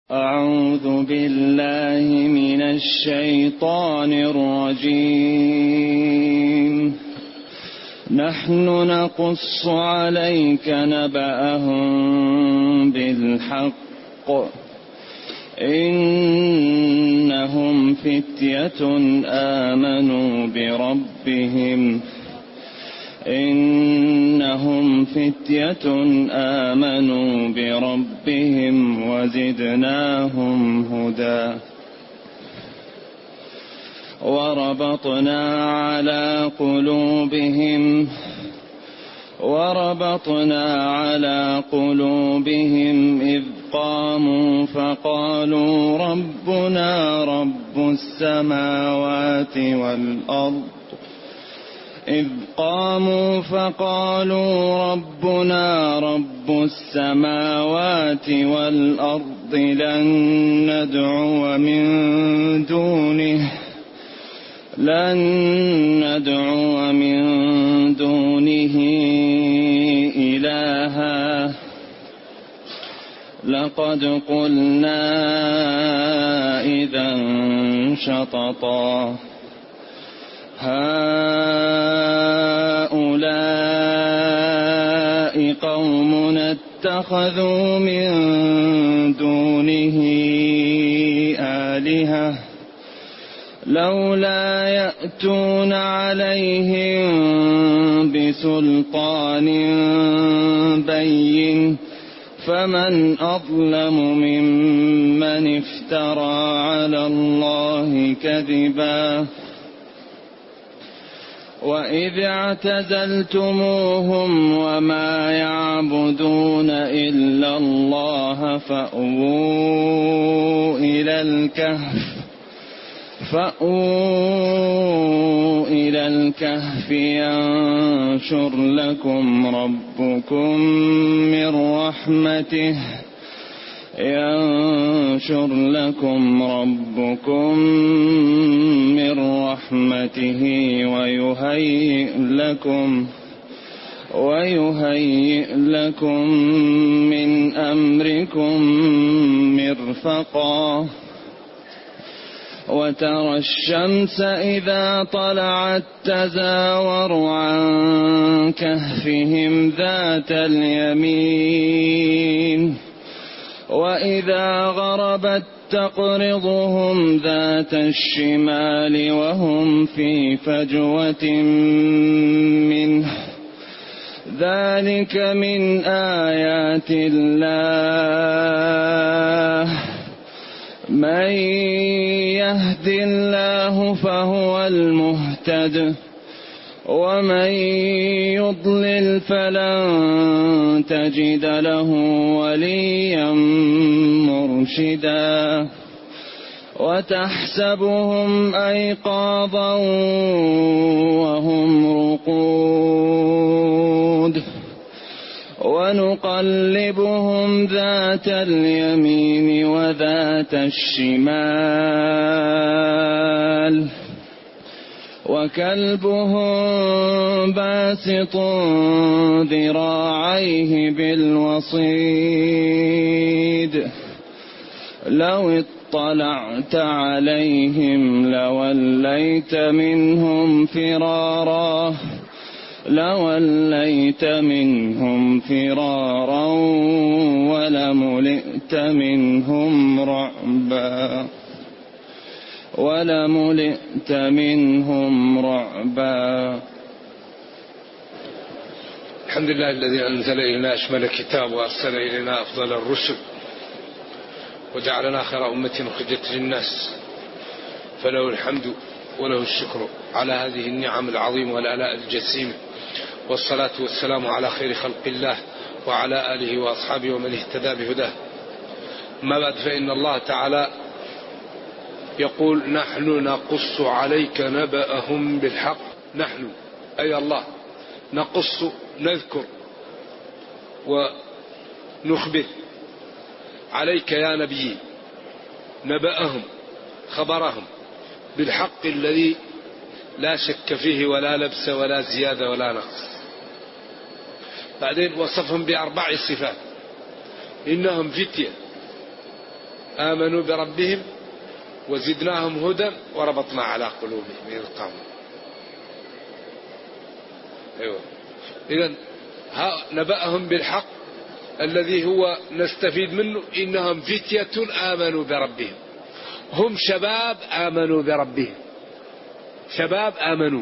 أعوذ بالله من الشيطان الرجيم. نحن نقص عليك نبأهم بالحق إنهم فتية آمنوا بربهم وزدناهم هدى. وربطنا على قلوبهم إذ قاموا فقالوا ربنا رب السماوات والأرض لن ندعو من دونه إلها لقد قلنا إذا شططا. هؤلاء قوم اتخذوا من دونه آلهة لولا يأتون عليهم بسلطان بين فمن أظلم ممن افترى على الله كذبا. وإذ اعتزلتموهم وما يعبدون إلا الله فأووا إلى الكهف ينشر لكم ربكم من رحمته ويهيئ لكم من أمركم مرفقا. وترى الشمس إذا طلعت تزاور عن كهفهم ذات اليمين وإذا غربت تقرضهم ذات الشمال وهم في فجوة منه. ذلك من آيات الله. من يهد الله فهو المهتد ومن يضلل فلن تجد له وليا مرشدا. وتحسبهم أيقاظا وهم رقود ونقلبهم ذات اليمين وذات الشمال وكلبهم باسط ذراعيه بالوصيد. لو اطلعت عليهم لوليت منهم فرارا ولملئت منهم رعبا. الحمد لله الذي أنزل إلينا أشمل الكتاب وأرسل إلينا أفضل الرسل وجعلنا خير أمة أخرجت للناس، فله الحمد وله الشكر على هذه النعم العظيمة والآلاء الجسيمة، والصلاة والسلام على خير خلق الله وعلى آله وأصحابه ومن اهتدى بهداه. ما بعد، فإن الله تعالى يقول: نحن نقص عليك نبأهم بالحق. نحن أي الله نقص، نذكر ونخبر عليك يا نبي نبأهم، خبرهم بالحق الذي لا شك فيه ولا لبس ولا زيادة ولا نقص. بعدين وصفهم بأربع صفات: إنهم فتية آمنوا بربهم وزدناهم هدى وربطنا على قلوبهم إذ قاموا. أيوة. إذن نبأهم بالحق الذي هو نستفيد منه، إنهم فتية آمنوا بربهم. هم شباب آمنوا بربهم، شباب آمنوا،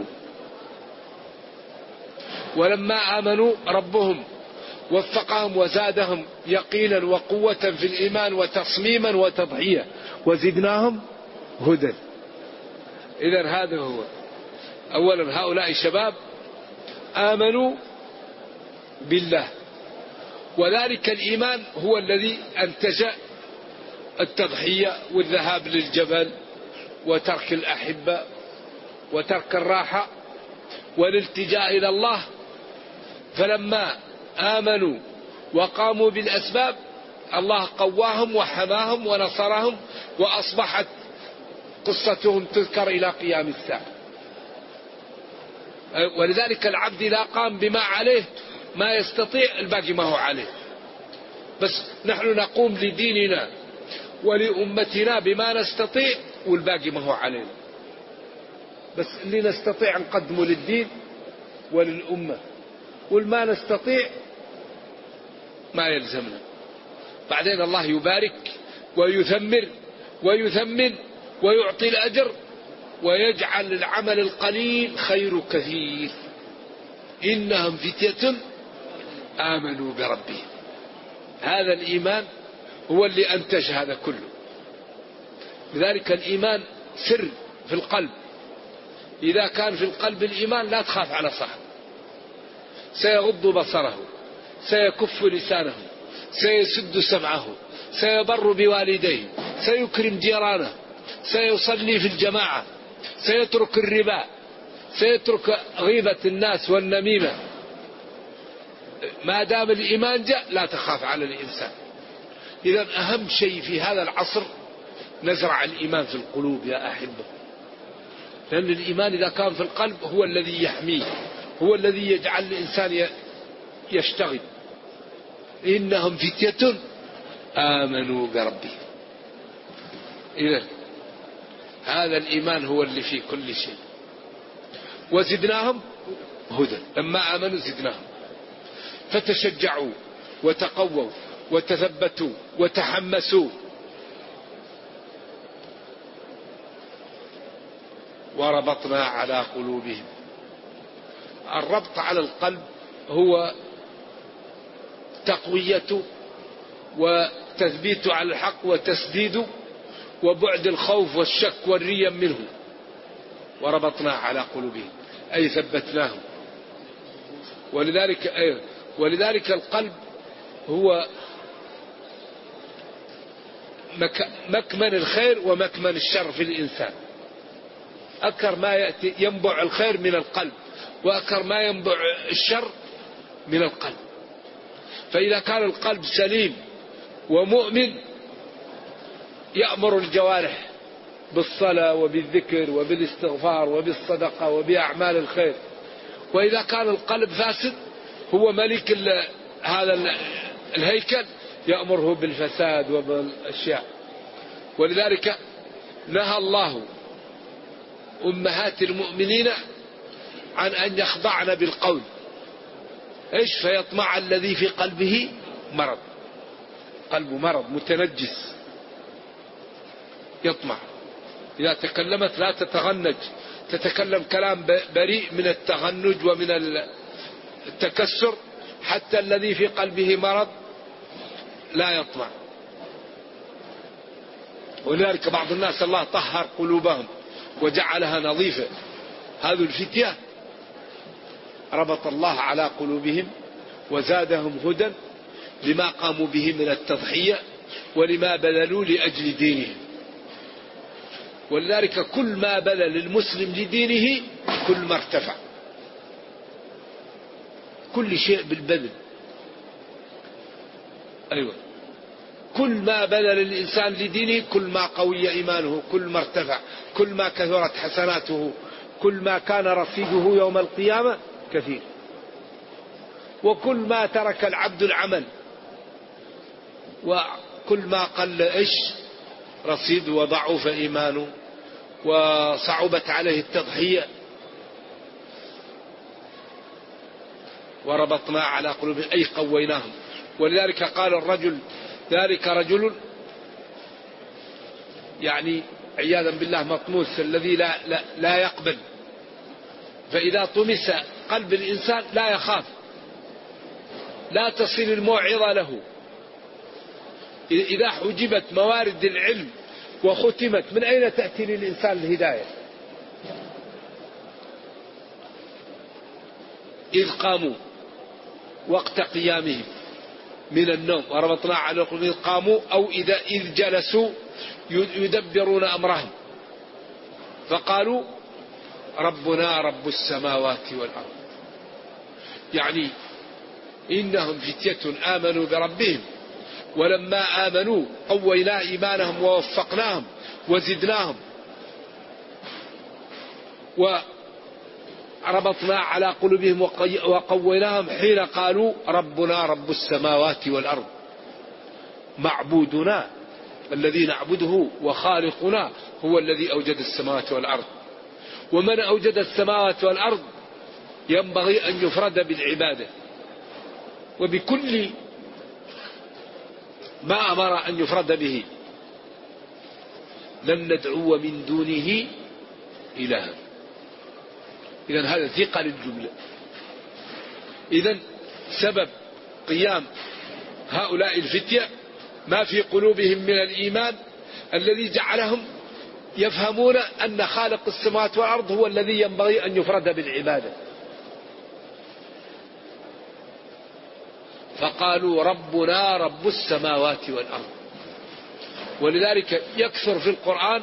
ولما آمنوا ربهم وفقهم وزادهم يقينا وقوة في الإيمان وتصميما وتضحية وزدناهم هدى. إذن هذا هو. أولا هؤلاء الشباب آمنوا بالله، وذلك الإيمان هو الذي أنتج التضحية والذهاب للجبل وترك الأحبة وترك الراحة والالتجاء إلى الله. فلما آمنوا وقاموا بالأسباب الله قواهم وحماهم ونصرهم، وأصبحت قصتهم تذكر إلى قيام الساعة. ولذلك العبد إذا قام بما عليه ما يستطيع الباقي ما هو عليه. بس نحن نقوم لديننا ولأمتنا بما نستطيع والباقي ما هو علينا. بس اللي نستطيع نقدمه للدين وللأمة، والما نستطيع ما يلزمنا. بعدين الله يبارك ويثمر ويثمن ويعطي الأجر ويجعل العمل القليل خير كثير. إنهم فتية آمنوا بربهم. هذا الإيمان هو اللي أنتج هذا كله. لذلك الإيمان سر في القلب. إذا كان في القلب الإيمان لا تخاف على صاحب، سيغض بصره، سيكف لسانه، سيسد سمعه، سيبر بوالديه، سيكرم جيرانه، سيصلي في الجماعة، سيترك الربا، سيترك غيبة الناس والنميمة. ما دام الإيمان جاء لا تخاف على الإنسان. إذن أهم شيء في هذا العصر نزرع الإيمان في القلوب يا أحبة، لأن الإيمان إذا كان في القلب هو الذي يحميه، هو الذي يجعل الإنسان يشتغل. إنهم فتية آمنوا بربهم. إذن هذا الإيمان هو اللي في كل شيء. وزدناهم هدى. لما آمنوا زدناهم، فتشجعوا وتقووا وتثبتوا وتحمسوا. وربطنا على قلوبهم. الربط على القلب هو تقويته وتثبيته على الحق وتسديده وبعد الخوف والشك والريم منه. وربطنا على قلوبهم أي ثبتناهم. ولذلك القلب هو مكمن الخير ومكمن الشر في الإنسان. أكثر ما يأتي ينبع الخير من القلب، وأكثر ما ينبع الشر من القلب. فإذا كان القلب سليم ومؤمن يأمر الجوارح بالصلاة وبالذكر وبالاستغفار وبالصدقة وبأعمال الخير. وإذا كان القلب فاسد هو ملك هذا الهيكل يأمره بالفساد وبالأشياء. ولذلك نهى الله أمهات المؤمنين عن أن يخضعن بالقول. إيش؟ فيطمع الذي في قلبه مرض. قلبه مرض متنجس يطمع. إذا تكلمت لا تتغنج، تتكلم كلام بريء من التغنج ومن التكسر، حتى الذي في قلبه مرض لا يطمع. ولذلك بعض الناس الله طهر قلوبهم وجعلها نظيفة. هذه الفتية ربط الله على قلوبهم وزادهم هدى لما قاموا به من التضحية ولما بذلوا لأجل دينهم. ولذلك كل ما بذل المسلم لدينه كل ما ارتفع. كل شيء بالبذل. أيوة. كل ما بذل الإنسان لدينه كل ما قوي إيمانه، كل ما ارتفع، كل ما كثرت حسناته، كل ما كان رصيده يوم القيامة كثير. وكل ما ترك العبد العمل وكل ما قل إيش رصيد وضعف إيمانه وصعبت عليه التضحية، وربطنا على قلوبهم أي قويناهم. ولذلك قال الرجل ذلك رجل يعني عياذا بالله مطموس الذي لا يقبل، فإذا طمس قلب الإنسان لا يخاف، لا تصل الموعظة له. إذا حجبت موارد العلم وختمت من أين تأتي للإنسان الهداية؟ إذ قاموا وقت قيامهم من النوم وربطنا على قلوبهم إذ قاموا، أو إذ جلسوا يدبرون أمرهم فقالوا ربنا رب السماوات والأرض. يعني إنهم فتية آمنوا بربهم ولما آمنوا قوينا إيمانهم ووفقناهم وزدناهم، وربطنا على قلوبهم وقويناهم حين قالوا ربنا رب السماوات والأرض. معبودنا الذي نعبده وخالقنا هو الذي أوجد السماوات والأرض، ومن أوجد السماوات والأرض ينبغي أن يفرد بالعبادة وبكل ما أمر أن يفرد به. لن ندعو من دونه إلها. إذن هذا ثقة للجملة. إذن سبب قيام هؤلاء الفتية ما في قلوبهم من الإيمان الذي جعلهم يفهمون أن خالق السماوات والأرض هو الذي ينبغي أن يفرد بالعبادة. فقالوا ربنا رب السماوات والأرض. ولذلك يكثر في القرآن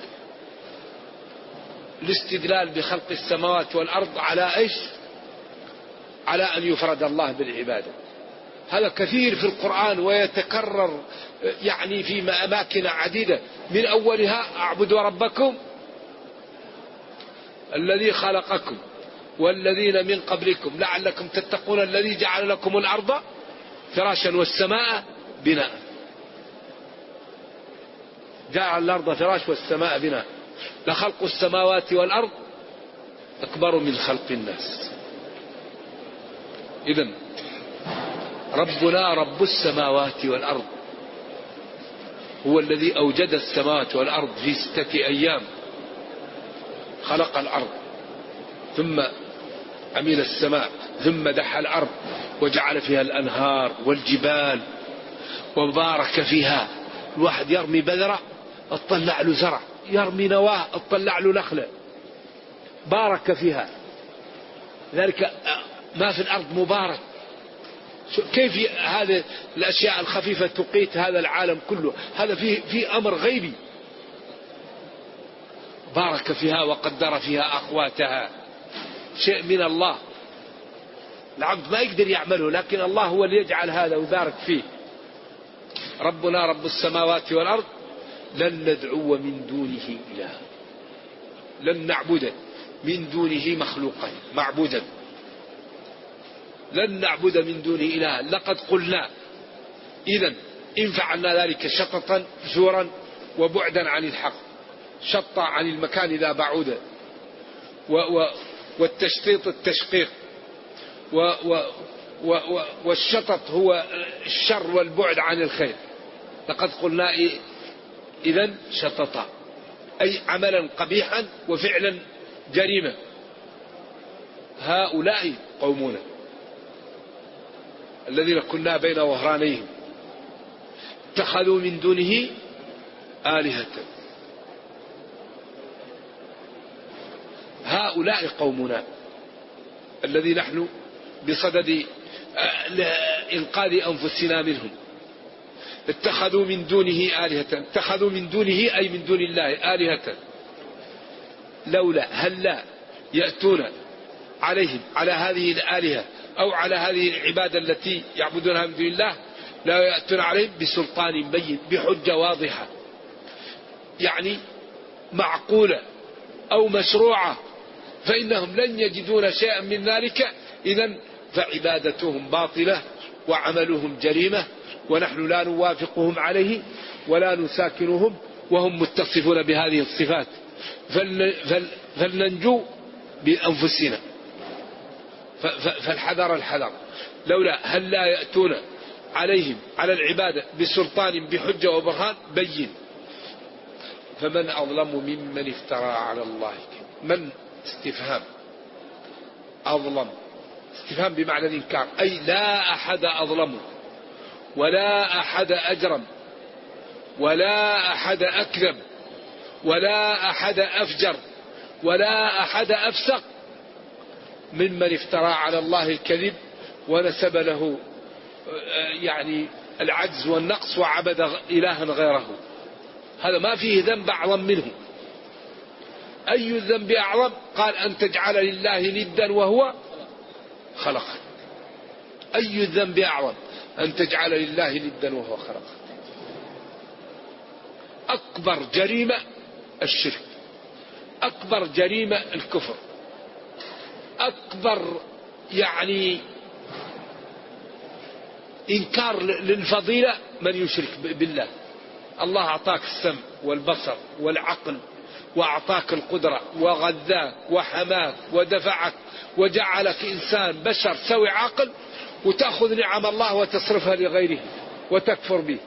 الاستدلال بخلق السماوات والأرض على إيش؟ على أن يفرد الله بالعبادة. هذا كثير في القرآن ويتكرر يعني في أماكن عديدة، من أولها اعبدوا ربكم الذي خلقكم والذين من قبلكم لعلكم تتقون الذي جعل لكم الأرض فراشا والسماء بناء. جعل الأرض فراش والسماء بناء. لخلق السماوات والأرض أكبر من خلق الناس. إذن ربنا رب السماوات والأرض هو الذي أوجد السماوات والأرض في 6 أيام. خلق الأرض ثم عمل السماء ثم دحى الأرض وجعل فيها الأنهار والجبال وبارك فيها. الواحد يرمي بذرة اطلع له زرع، يرمي نواه اطلع له نخلة، بارك فيها. ذلك ما في الأرض مبارك. كيف هذه الأشياء الخفيفة تقيت هذا العالم كله؟ هذا فيه أمر غيبي. بارك فيها وقدر فيها أقواتها، شيء من الله العبد ما يقدر يعمله، لكن الله هو اللي يجعل هذا ويبارك فيه. ربنا رب السماوات والأرض لن ندعو من دونه إلها. لن نعبد من دونه مخلوقا معبودا. لن نعبد من دونه إلها. لقد قلنا. إذن إن فعلنا ذلك شططا زورا وبعدا عن الحق. شط عن المكان إذا بعودا، والتشطيط التشقيق، والشطط هو الشر والبعد عن الخير. لقد قلنا إذن شططا أي عملا قبيحا وفعلا جريمة. هؤلاء قومنا الذين كنا بين وهرانيهم اتخذوا من دونه آلهة. هؤلاء قومنا الذي نحن بصدد إنقاذ أنفسنا منهم. اتخذوا من دونه آلهة. اتخذوا من دونه أي من دون الله آلهة. لولا هلا يأتون عليهم على هذه الآلهة أو على هذه العبادة التي يعبدونها من دون الله، لا يأتون عليهم بسلطان بين، بحجة واضحة يعني معقولة أو مشروعة، فإنهم لن يجدون شيئا من ذلك. إذن فعبادتهم باطلة وعملهم جريمة، ونحن لا نوافقهم عليه ولا نساكنهم وهم متصفون بهذه الصفات، فلننجو بأنفسنا. فالحذر الحذر. لولا هل لا يأتون عليهم على العبادة بسلطان بحجة وبرهان بين. فمن أظلم ممن افترى على الله من استفهام أظلم، استفهام بمعنى الإنكار، أي لا أحد أظلم ولا أحد أجرم ولا أحد أكذب ولا أحد أفجر ولا أحد أفسق ممن افترى على الله الكذب ونسب له يعني العجز والنقص وعبد إلها غيره. هذا ما فيه ذنب أعظم منه. أي الذنب أعظم؟ قال أن تجعل لله ندا وهو خلقك. أي الذنب أعظم؟ أن تجعل لله ندا وهو خلقك. أكبر جريمة الشرك، أكبر جريمة الكفر، أكبر يعني إنكار للفضيلة من يشرك بالله. الله أعطاك السمع والبصر والعقل وأعطاك القدرة وغذاك وحماك ودفعك وجعلك إنسان بشر سوي عقل، وتأخذ نعم الله وتصرفها لغيره وتكفر به.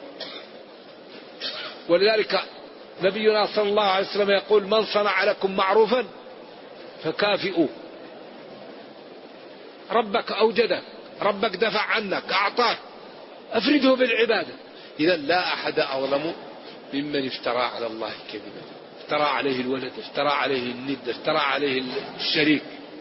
ولذلك نبينا صلى الله عليه وسلم يقول من صنع لكم معروفا فكافئوه. ربك أوجدك، ربك دفع عنك، أعطاك، أفرده بالعبادة. إذا لا أحد أظلم ممن افترى على الله كذبا، افترى عليه الولد، افترى عليه الند، افترى عليه الشريك.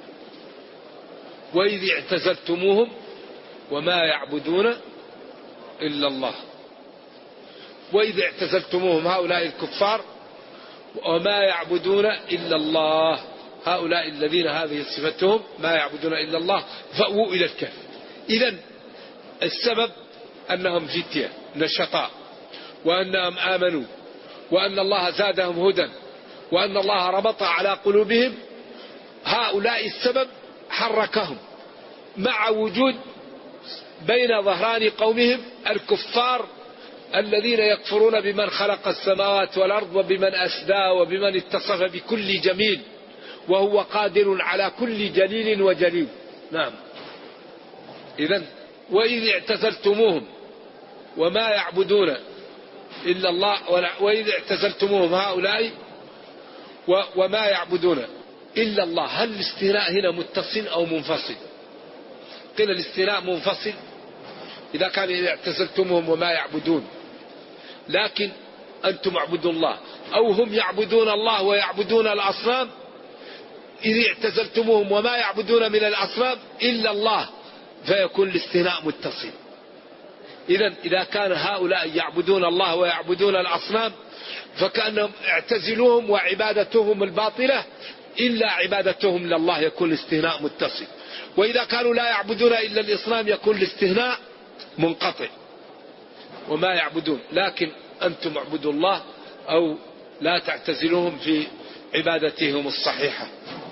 وإذ اعتزلتموهم وما يعبدون إلا الله. وإذ اعتزلتموهم هؤلاء الكفار وما يعبدون إلا الله، هؤلاء الذين هذه صفتهم ما يعبدون إلا الله، فأووا إلى الكهف. إذن السبب أنهم فتية نشطاء، وأنهم آمنوا، وأن الله زادهم هدى، وأن الله ربط على قلوبهم. هؤلاء السبب حركهم مع وجود بين ظهران قومهم الكفار الذين يكفرون بمن خلق السماوات والأرض وبمن أسدى وبمن اتصف بكل جميل وهو قادر على كل جليل وجليل. نعم. إذن وإذ اعتزلتموهم وما يعبدون إلا الله، وإذ اعتزلتموهم هؤلاء وما يعبدون إلا الله. هل الاستثناء هنا متصل أو منفصل؟ قيل الاستثناء منفصل إذا كان إذا اعتزلتموهم وما يعبدون، لكن أنتم اعبدوا الله، أو هم يعبدون الله ويعبدون الأصنام. إذ اعتزلتموهم وما يعبدون من الأصنام إلا الله، فيكون الاستثناء متصل. إذا كان هؤلاء يعبدون الله ويعبدون الأصنام فكأنهم اعتزلوهم وعبادتهم الباطلة إلا عبادتهم لله، يكون الاستثناء متصل. وإذا كانوا لا يعبدون إلا الأصنام يكون الاستثناء منقطع. وما يعبدون، لكن أنتم اعبدوا الله أو لا تعتزلوهم في عبادتهم الصحيحة.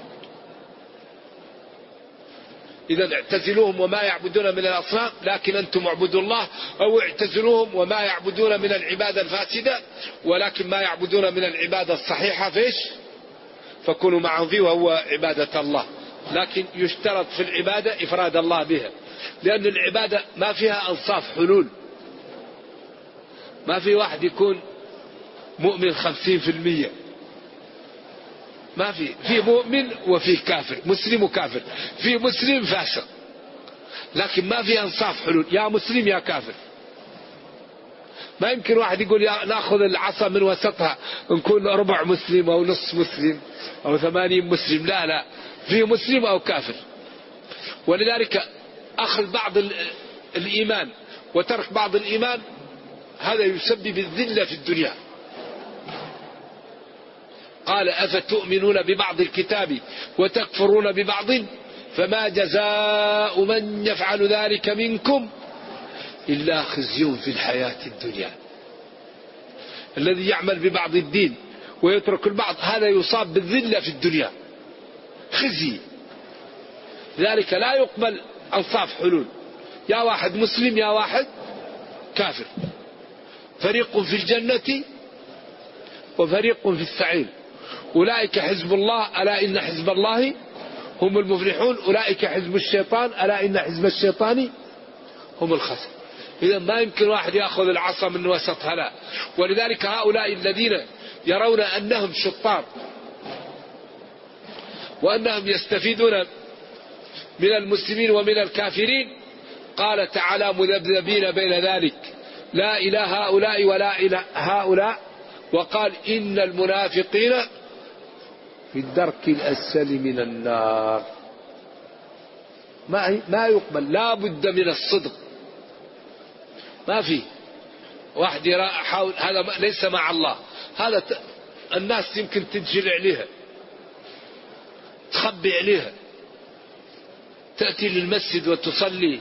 إذا اعتزلوهم وما يعبدون من الأصنام، لكن أنتم اعبدوا الله، أو اعتزلوهم وما يعبدون من العبادة الفاسدة ولكن ما يعبدون من العبادة الصحيحة فيش فكونوا معهم فيه وهو عبادة الله. لكن يشترط في العبادة إفراد الله بها، لأن العبادة ما فيها أنصاف حلول. ما في واحد يكون مؤمن 50%، ما في مؤمن وفي كافر، مسلم وكافر، في مسلم فاسق، لكن ما في أنصاف حلول، يا مسلم يا كافر. ما يمكن واحد يقول نأخذ العصا من وسطها نكون ربع مسلم أو نصف مسلم أو 80 مسلم، لا، في مسلم أو كافر. ولذلك أخذ بعض الإيمان وترك بعض الإيمان هذا يسبب الذلة في الدنيا. قال أفتؤمنون ببعض الكتاب وتكفرون ببعض فما جزاء من يفعل ذلك منكم إلا خزي في الحياة الدنيا. الذي يعمل ببعض الدين ويترك البعض هذا يصاب بالذلة في الدنيا، خزي. ذلك لا يقبل أنصاف حلول، يا واحد مسلم يا واحد كافر. فريق في الجنة وفريق في السعير. أولئك حزب الله ألا إن حزب الله هم المفلحون. أولئك حزب الشيطان ألا إن حزب الشيطان هم الخسر. إذا ما يمكن واحد يأخذ العصا من وسطها، لا. ولذلك هؤلاء الذين يرون أنهم شطار وأنهم يستفيدون من المسلمين ومن الكافرين، قال تعالى مذبذبين بين ذلك لا إله هؤلاء ولا إله هؤلاء، وقال إن المنافقين في الدرك الأسفل من النار. ما يقبل، لا بد من الصدق. ما في واحد يحاول، هذا ليس مع الله، هذا الناس يمكن تنجل عليها، تخبي عليها، تأتي للمسجد وتصلي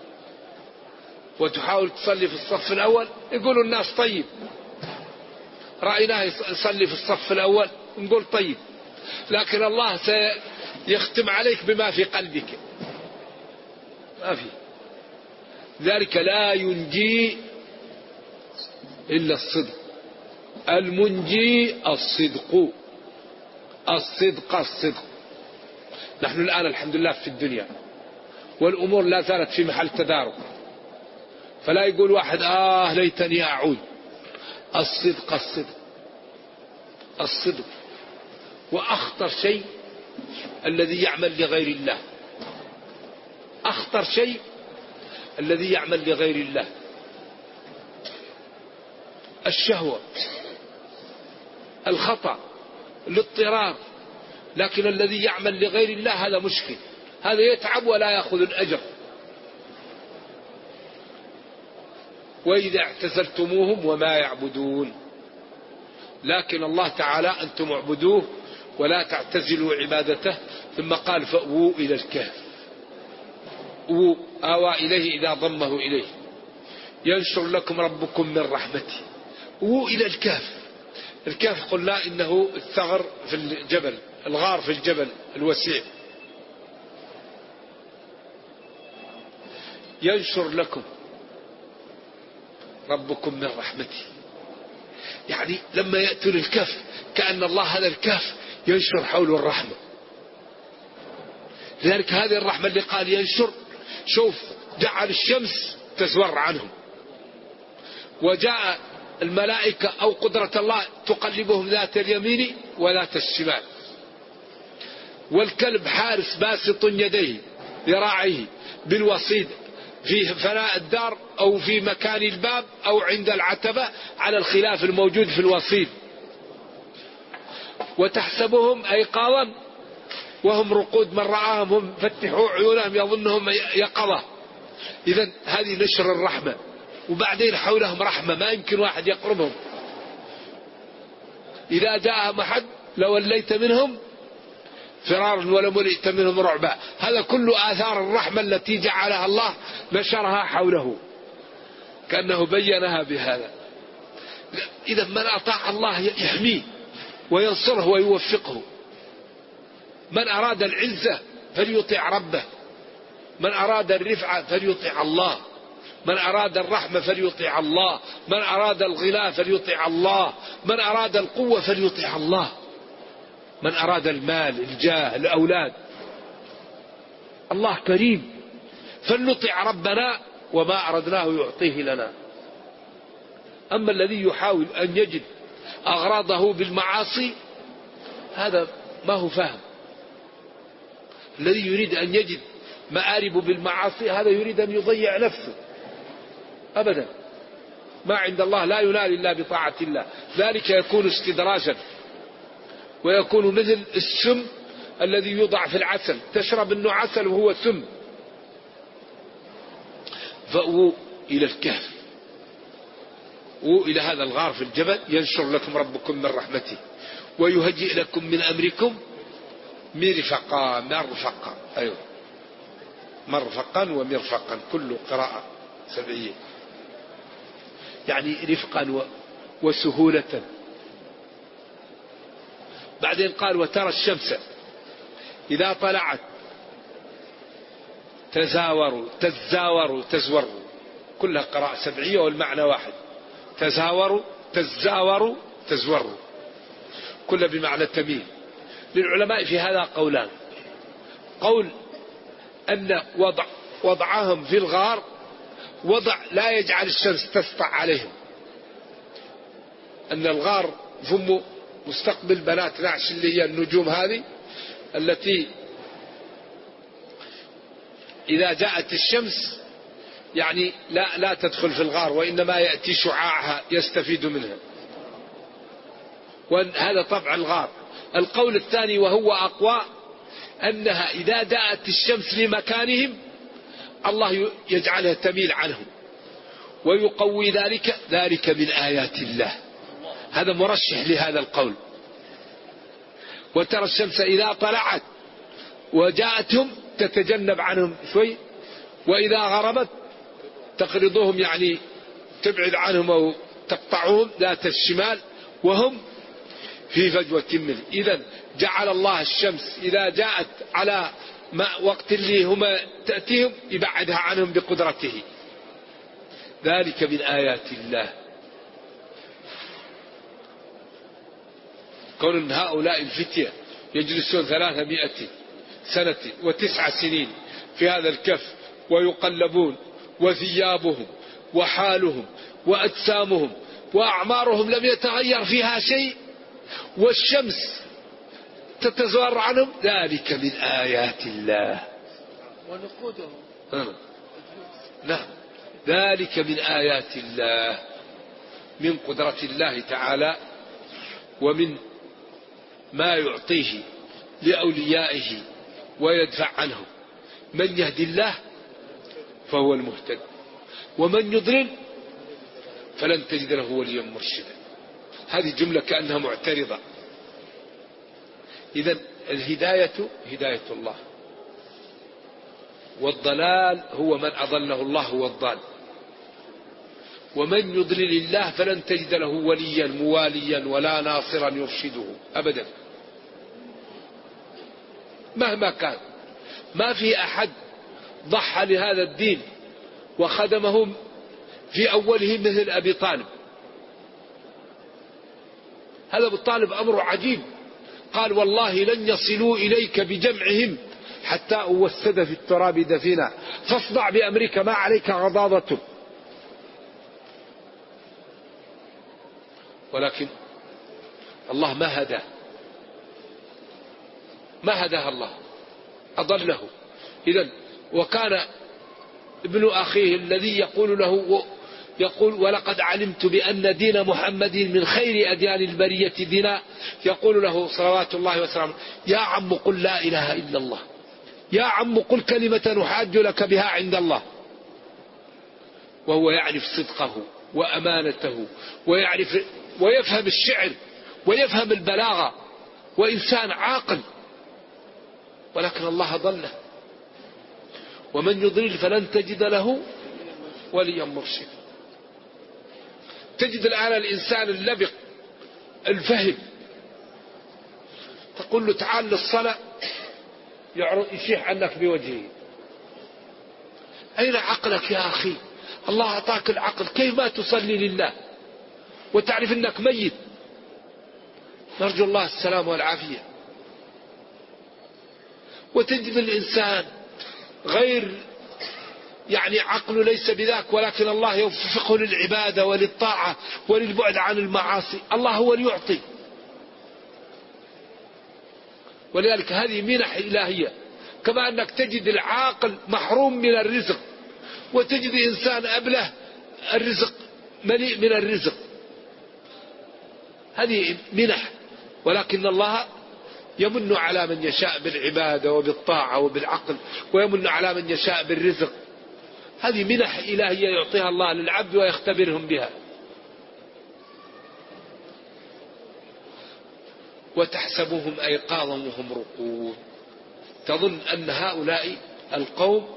وتحاول تصلي في الصف الأول، يقولوا الناس طيب، رأيناه يصلي في الصف الأول نقول طيب، لكن الله سيختم عليك بما في قلبك. ما في. ذلك لا ينجي إلا الصدق، المنجي الصدق، الصدق. نحن الآن الحمد لله في الدنيا والأمور لا زالت في محل تدارك، فلا يقول واحد ليتني أعود. الصدق. وأخطر شيء الذي يعمل لغير الله، أخطر شيء الذي يعمل لغير الله. الشهوة، الخطأ، الاضطرار، لكن الذي يعمل لغير الله هذا مشكل، هذا يتعب ولا يأخذ الأجر. وإذا اعتزلتموهم وما يعبدون، لكن الله تعالى أنتم اعبدوه ولا تعتزلوا عبادته. ثم قال فأووا إلى الكهف، آوى إليه إذا ضمه إليه، ينشر لكم ربكم من رحمته. أووا إلى الكهف. الكهف قلنا إنه الثغر في الجبل، الغار في الجبل الوسيع. ينشر لكم ربكم من رحمته، يعني لما يأتوا للكهف كأن الله هذا الكهف ينشر حوله الرحمة. لذلك هذه الرحمة اللي قال ينشر، شوف جعل الشمس تزور عنهم، وجاء الملائكة أو قدرة الله تقلبهم ذات اليمين وذات الشمال، والكلب حارس باسط يديه ذراعيه بالوصيد في فناء الدار أو في مكان الباب أو عند العتبة، على الخلاف الموجود في الوصيد. وتحسبهم أيقاظا وهم رقود، من رآهم هم فتحوا عيونهم يظنهم يقظة. إذن هذه نشر الرحمة. وبعدين حولهم رحمة، ما يمكن واحد يقربهم. إذا جاءهم أحد لوليت منهم فرارا ولملئت منهم رعبا. هذا كل آثار الرحمة التي جعلها الله نشرها حوله، كأنه بينها بهذا. إذا من أطاع الله يحميه وينصره ويوفقه. من أراد العزة فليطع ربه، من أراد الرفعة فليطع الله، من أراد الرحمة فليطع الله، من أراد الغنى فليطع الله، من أراد القوة فليطع الله، من أراد المال الجاه الأولاد. الله كريم، فلنطع ربنا وما أردناه يعطيه لنا. أما الذي يحاول أن يجد أغراضه بالمعاصي هذا ما هو فاهم. الذي يريد أن يجد مآرب بالمعاصي هذا يريد أن يضيع نفسه أبدا. ما عند الله لا ينال إلا بطاعة الله. ذلك يكون استدراجا، ويكون مثل السم الذي يوضع في العسل، تشرب انه عسل وهو سم. فأووا إلى الكهف، أووا إلى هذا الغار في الجبل، ينشر لكم ربكم من رحمته ويهيئ لكم من أمركم مرفقا. أيوه، مرفقا ومرفقا، كل قراءة سبعية، يعني رفقا وسهولة. بعدين قال وترى الشمس إذا طلعت تزوروا، كلها قراءة سبعية والمعنى واحد. تزوروا تزوروا. كل بمعنى التمييز. للعلماء في هذا قولان: قول أن وضعهم في الغار وضع لا يجعل الشمس تسطع عليهم، أن الغار ثم مستقبل بنات نعش اللي هي النجوم هذه التي إذا جاءت الشمس يعني لا تدخل في الغار، وإنما يأتي شعاعها يستفيد منها، وهذا طبع الغار. القول الثاني وهو أقوى أنها إذا جاءت الشمس لمكانهم الله يجعلها تميل عنهم ويقوي ذلك من آيات الله. هذا مرشح لهذا القول. وترى الشمس إذا طلعت وجاءتهم تتجنب عنهم شوي، وإذا غربت تقرضهم يعني تبعد عنهم أو تقطعهم ذات الشمال وهم في فجوة منه. إذن جعل الله الشمس إذا جاءت على وقت اللي هم تأتيهم يبعدها عنهم بقدرته. ذلك من آيات الله. كون أن هؤلاء الفتية يجلسون 300 سنة و9 سنين في هذا الكهف ويقلبون، وثيابهم وحالهم وأجسامهم وأعمارهم لم يتغير فيها شيء، والشمس تتزور عنهم، ذلك من آيات الله. ونقودهم نعم، ذلك من آيات الله، من قدرة الله تعالى ومن ما يعطيه لأوليائه ويدفع عنهم. من يهدي الله فهو المهتد، ومن يضلل فلن تجد له وليا مرشدا. هذه جملة كأنها معترضة. إذن الهداية هداية الله، والضلال هو من أضله الله هو الضال. ومن يضلل الله فلن تجد له وليا مواليا ولا ناصرا يرشده أبدا مهما كان. ما في أحد ضحى لهذا الدين وخدمهم في أوله مثل أبي طالب. هذا أبو طالب أمر عجيب، قال والله لن يصلوا إليك بجمعهم حتى أوسد في التراب دفينا فاصدع بأمرك ما عليك غضاضة. ولكن الله ما هداه الله، أضله. إذن وكان ابن أخيه الذي يقول ولقد علمت بأن دين محمد من خير أديان البرية دينا، يقول له صلوات الله وسلامه: يا عم قل لا إله إلا الله، يا عم قل كلمة نحاج لك بها عند الله. وهو يعرف صدقه وأمانته ويفهم الشعر ويفهم البلاغة، وإنسان عاقل، ولكن الله ضله. ومن يضلل فلن تجد له وليا مرشدا. تجد الآن الإنسان اللبق الفهم تقول له تعال للصلاة يشيح عنك بوجهه. أين عقلك يا أخي؟ الله أعطاك العقل، كيف ما تصلي لله وتعرف أنك ميت؟ نرجو الله السلام والعافية. وتجد الإنسان غير يعني عقله ليس بذاك، ولكن الله يوفقه للعبادة وللطاعة وللبعد عن المعاصي. الله هو اللي يعطي. ولذلك هذه منح إلهية. كما أنك تجد العاقل محروم من الرزق، وتجد إنسان أبله الرزق مليء من الرزق. هذه منح، ولكن الله يمن على من يشاء بالعبادة وبالطاعة وبالعقل، ويمن على من يشاء بالرزق. هذه منح إلهية يعطيها الله للعبد ويختبرهم بها. وتحسبهم أيقاظا وهم رقود. تظن أن هؤلاء القوم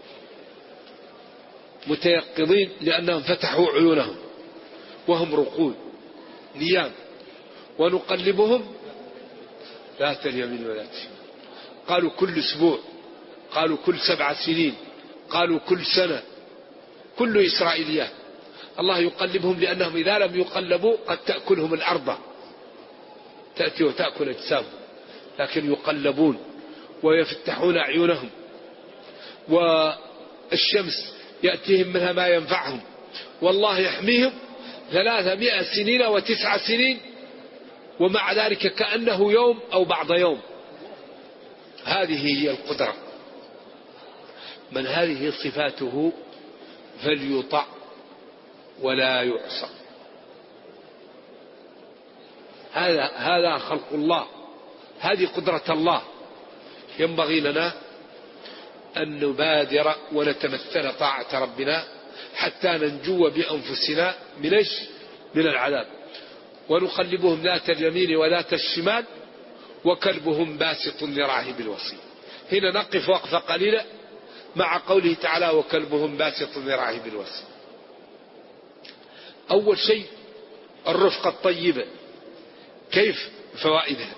متيقظين لأنهم فتحوا عيونهم وهم رقود نيام. ونقلبهم ذات اليمين وذات الشمال. قالوا كل أسبوع، قالوا كل 7 سنين، قالوا كل سنة، كل إسرائيليات. الله يقلبهم لأنهم إذا لم يقلبوا قد تأكلهم الأرض. تأتي وتأكل أجسامهم، لكن يقلبون ويفتحون أعينهم، والشمس يأتيهم منها ما ينفعهم، والله يحميهم 300 سنين و9 سنين، ومع ذلك كأنه يوم أو بعض يوم. هذه هي القدرة. من هذه صفاته فليطع ولا يعصى. هذا خلق الله، هذه قدرة الله. ينبغي لنا أن نبادر ونتمثل طاعة ربنا حتى ننجو بأنفسنا من العذاب. ونقلبهم ذات اليمين وذات الشمال وكلبهم باسط ذراعه بالوصيد. هنا نقف وقفة قليلة مع قوله تعالى وكلبهم باسط ذراعه بالوصيد. أول شيء الرفقة الطيبة، كيف فوائدها؟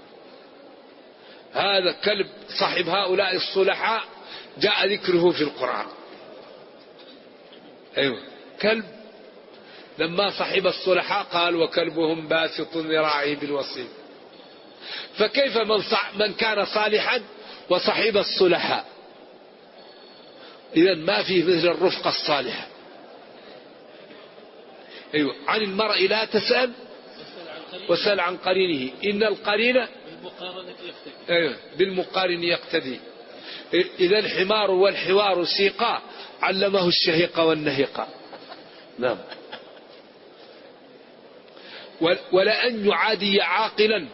هذا كلب صاحب هؤلاء الصلحاء جاء ذكره في القرآن. أيوة، كلب لما صاحب الصلحاء قال وكلبهم باسط ذراعه بالوصيد، فكيف من كان صالحا وصاحب الصلحاء؟ إذن ما فيه مثل الرفقة الصالحة. أيوة، عن المرء لا تسأل وسأل عن قرينه إن القرين بالمقارن يقتدي. إذا الحمار والحوار سيقا علمه الشهيق والنهيق. نعم. ولأن يعادي عاقلا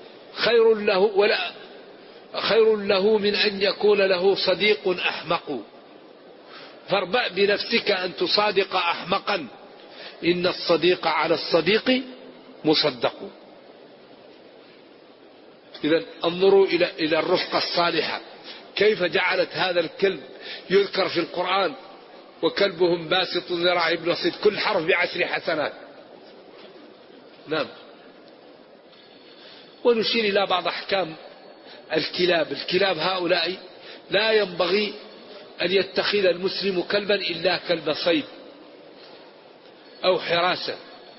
خير له من أن يكون له صديق أحمق. فاربأ بنفسك أن تصادق أحمقا إن الصديق على الصديق مصدق. إذن انظروا إلى الرفقة الصالحة، كيف جعلت هذا الكلب يذكر في القرآن وكلبهم باسط ذراعه بالوصيد، كل حرف ب10 حسنات. نعم. ونشير إلى بعض أحكام الكلاب هؤلاء لا ينبغي أن يتخذ المسلم كلبا إلا كلب صيد أو حراسة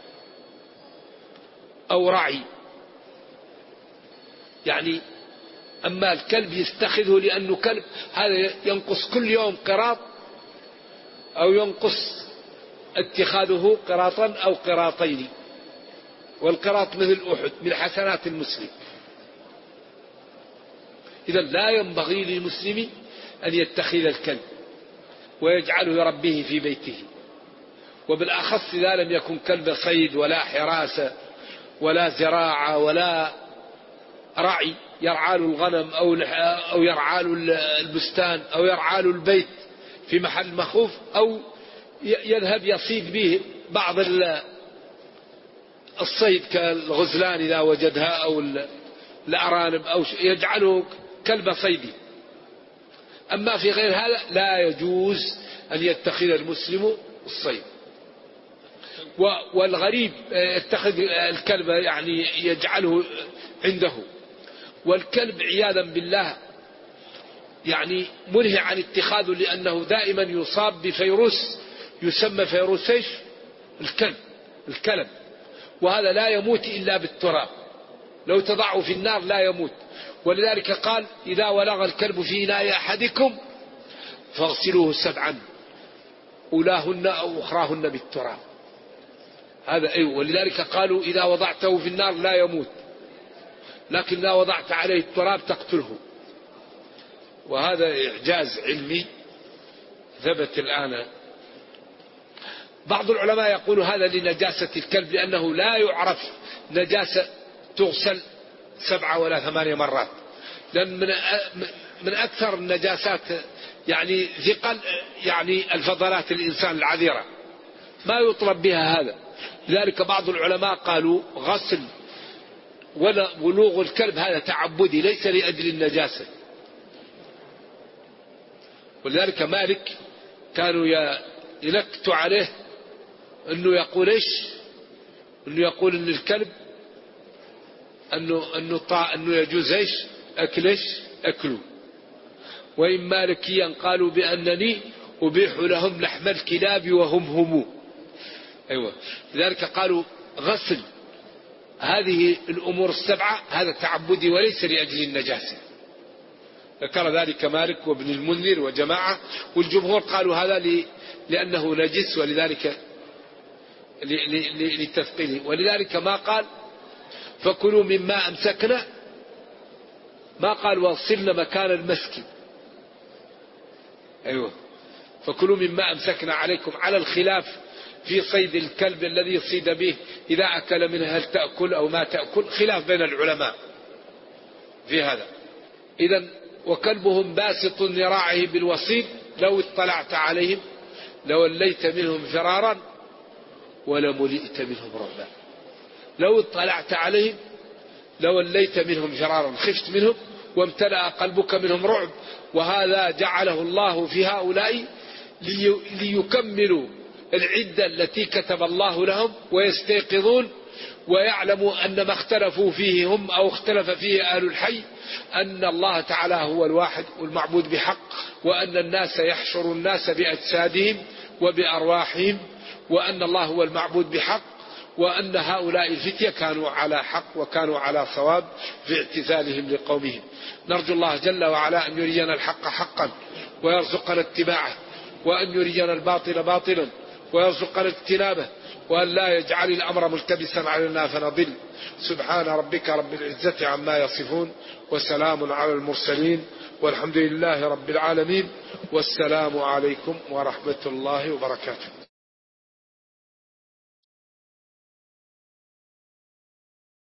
أو رعي. يعني أما الكلب يستخذه لأنه كلب، هذا ينقص كل يوم قراط، أو ينقص اتخاذه قراطا أو قراطين، والقراط مثل أحد من حسنات المسلم. إذا لا ينبغي للمسلم أن يتخذ الكلب ويجعله يربيه في بيته، وبالأخص إذا لم يكن كلب صيد ولا حراسة ولا زراعة ولا رعي يرعى له الغنم أو يرعى له البستان أو يرعى له البيت في محل مخوف، أو يذهب يصيد به بعض الصيد كالغزلان إذا وجدها أو الأرانب، أو يجعله كلب صيدي. أما في غير هذا لا يجوز أن يتخذ المسلم الصيد. والغريب يتخذ الكلب يعني يجعله عنده. والكلب عياذا بالله يعني منهي عن اتخاذه، لأنه دائما يصاب بفيروس يسمى فيروس ايش؟ الكلب. وهذا لا يموت إلا بالتراب، لو تضعه في النار لا يموت. ولذلك قال إذا ولغ الكلب في إناء أحدكم فاغسلوه 7 أولاهن أو أخراهن بالتراب. هذا أيوه. ولذلك قالوا إذا وضعته في النار لا يموت، لكن إذا وضعت عليه التراب تقتله. وهذا إعجاز علمي ثبت الآن. بعض العلماء يقول هذا لنجاسة الكلب، لأنه لا يعرف نجاسة تغسل 7 ولا 8 مرات، لأن من أكثر النجاسات يعني ثقل يعني الفضلات الإنسان العذرة ما يطلب بها هذا. لذلك بعض العلماء قالوا غسل ولوغ الكلب هذا تعبدي ليس لأجل النجاسة. ولذلك مالك كانوا ينكت عليه أنه يقول إيش؟ أنه يقول أن الكلب أنه يجوز إيش؟ أكله. وإن مالكيا قالوا بأنني أبيح لهم لحم الكلاب وهم. أيوة. لذلك قالوا غسل هذه الأمور السبعة هذا تعبدي وليس لأجل النجاسة. ذكر ذلك مالك وابن المنذر وجماعة، والجمهور قالوا هذا لأنه نجس ولذلك لتثقيله، ولذلك ما قال فكلوا مما أمسكنا، ما قال وصلنا مكان المسك. أيوة فكلوا مما أمسكنا عليكم، على الخلاف في صيد الكلب الذي يصيد به إذا أكل منه هل تأكل أو ما تأكل، خلاف بين العلماء في هذا. إذن وكلبهم باسط ذراعه بالوصيد لو اطلعت عليهم لوليت منهم فرارا ولملئت منهم رعبا. لو اطلعت عليهم لوليت منهم فرارا، خفت منهم وامتلأ قلبك منهم رعب. وهذا جعله الله في هؤلاء ليكملوا العدة التي كتب الله لهم ويستيقظون ويعلموا أن ما اختلفوا فيه هم أو اختلف فيه أهل الحي أن الله تعالى هو الواحد والمعبود بحق، وأن الناس يحشر الناس بأجسادهم وبأرواحهم، وأن الله هو المعبود بحق، وأن هؤلاء الفتية كانوا على حق وكانوا على صواب في اعتزالهم لقومهم. نرجو الله جل وعلا أن يرينا الحق حقا ويرزقنا اتباعه، وأن يرينا الباطل باطلا ويرزقنا اجتنابه، وأن لا يجعل الأمر ملتبسا علينا فنضل. سبحان ربك رب العزة عما يصفون وسلام على المرسلين والحمد لله رب العالمين، والسلام عليكم ورحمة الله وبركاته.